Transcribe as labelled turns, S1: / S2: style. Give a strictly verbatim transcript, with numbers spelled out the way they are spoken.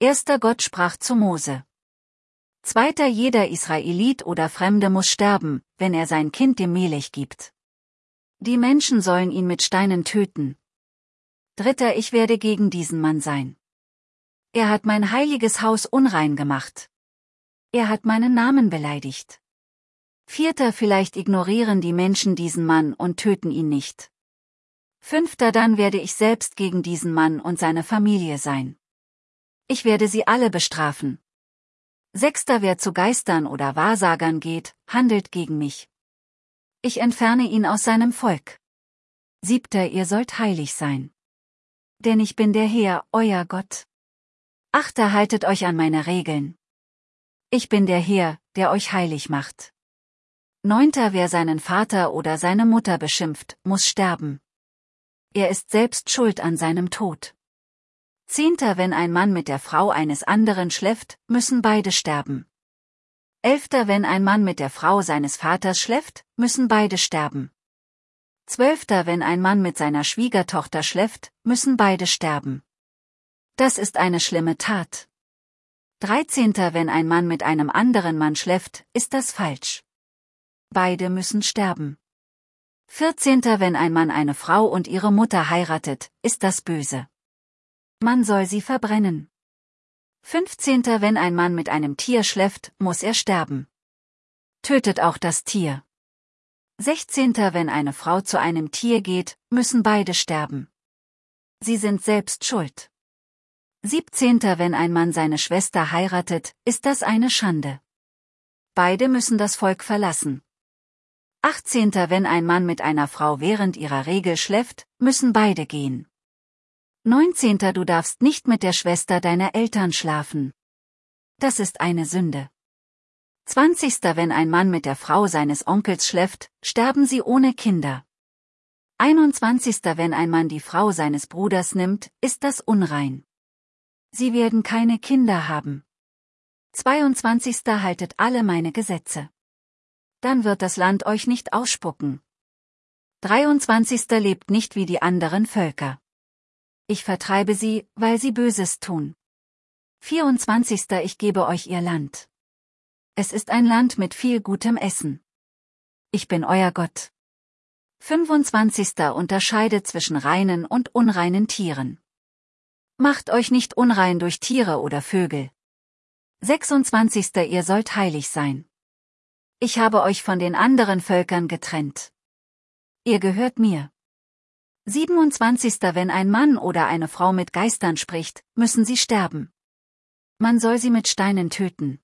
S1: Erster Gott sprach zu Mose. Zweiter Jeder Israelit oder Fremde muss sterben, wenn er sein Kind dem Melech gibt. Die Menschen sollen ihn mit Steinen töten. Dritter Ich werde gegen diesen Mann sein. Er hat mein heiliges Haus unrein gemacht. Er hat meinen Namen beleidigt. Vierter Vielleicht ignorieren die Menschen diesen Mann und töten ihn nicht. Fünfter Dann werde ich selbst gegen diesen Mann und seine Familie sein. Ich werde sie alle bestrafen. Sechster Wer zu Geistern oder Wahrsagern geht, handelt gegen mich. Ich entferne ihn aus seinem Volk. Siebter Ihr sollt heilig sein. Denn ich bin der Herr, euer Gott. Achter Haltet euch an meine Regeln. Ich bin der Herr, der euch heilig macht. Neunter Wer seinen Vater oder seine Mutter beschimpft, muss sterben. Er ist selbst schuld an seinem Tod. Zehnter Wenn ein Mann mit der Frau eines anderen schläft, müssen beide sterben. Elfter Wenn ein Mann mit der Frau seines Vaters schläft, müssen beide sterben. Zwölfter Wenn ein Mann mit seiner Schwiegertochter schläft, müssen beide sterben. Das ist eine schlimme Tat. Dreizehnter Wenn ein Mann mit einem anderen Mann schläft, ist das falsch. Beide müssen sterben. Vierzehnter Wenn ein Mann eine Frau und ihre Mutter heiratet, ist das böse. Man soll sie verbrennen. Fünfzehnter Wenn ein Mann mit einem Tier schläft, muss er sterben. Tötet auch das Tier. Sechzehnter Wenn eine Frau zu einem Tier geht, müssen beide sterben. Sie sind selbst schuld. Siebzehnter Wenn ein Mann seine Schwester heiratet, ist das eine Schande. Beide müssen das Volk verlassen. Achtzehnter Wenn ein Mann mit einer Frau während ihrer Regel schläft, müssen beide gehen. Neunzehnter Du darfst nicht mit der Schwester deiner Eltern schlafen. Das ist eine Sünde. Zwanzigster Wenn ein Mann mit der Frau seines Onkels schläft, sterben sie ohne Kinder. Einundzwanzigster Wenn ein Mann die Frau seines Bruders nimmt, ist das unrein. Sie werden keine Kinder haben. Zweiundzwanzigster Haltet alle meine Gesetze. Dann wird das Land euch nicht ausspucken. Dreiundzwanzigster Lebt nicht wie die anderen Völker. Ich vertreibe sie, weil sie Böses tun. vierundzwanzigster Ich gebe euch ihr Land. Es ist ein Land mit viel gutem Essen. Ich bin euer Gott. fünfundzwanzigster Unterscheidet zwischen reinen und unreinen Tieren. Macht euch nicht unrein durch Tiere oder Vögel. sechsundzwanzigster Ihr sollt heilig sein. Ich habe euch von den anderen Völkern getrennt. Ihr gehört mir. siebenundzwanzigster Wenn ein Mann oder eine Frau mit Geistern spricht, müssen sie sterben. Man soll sie mit Steinen töten.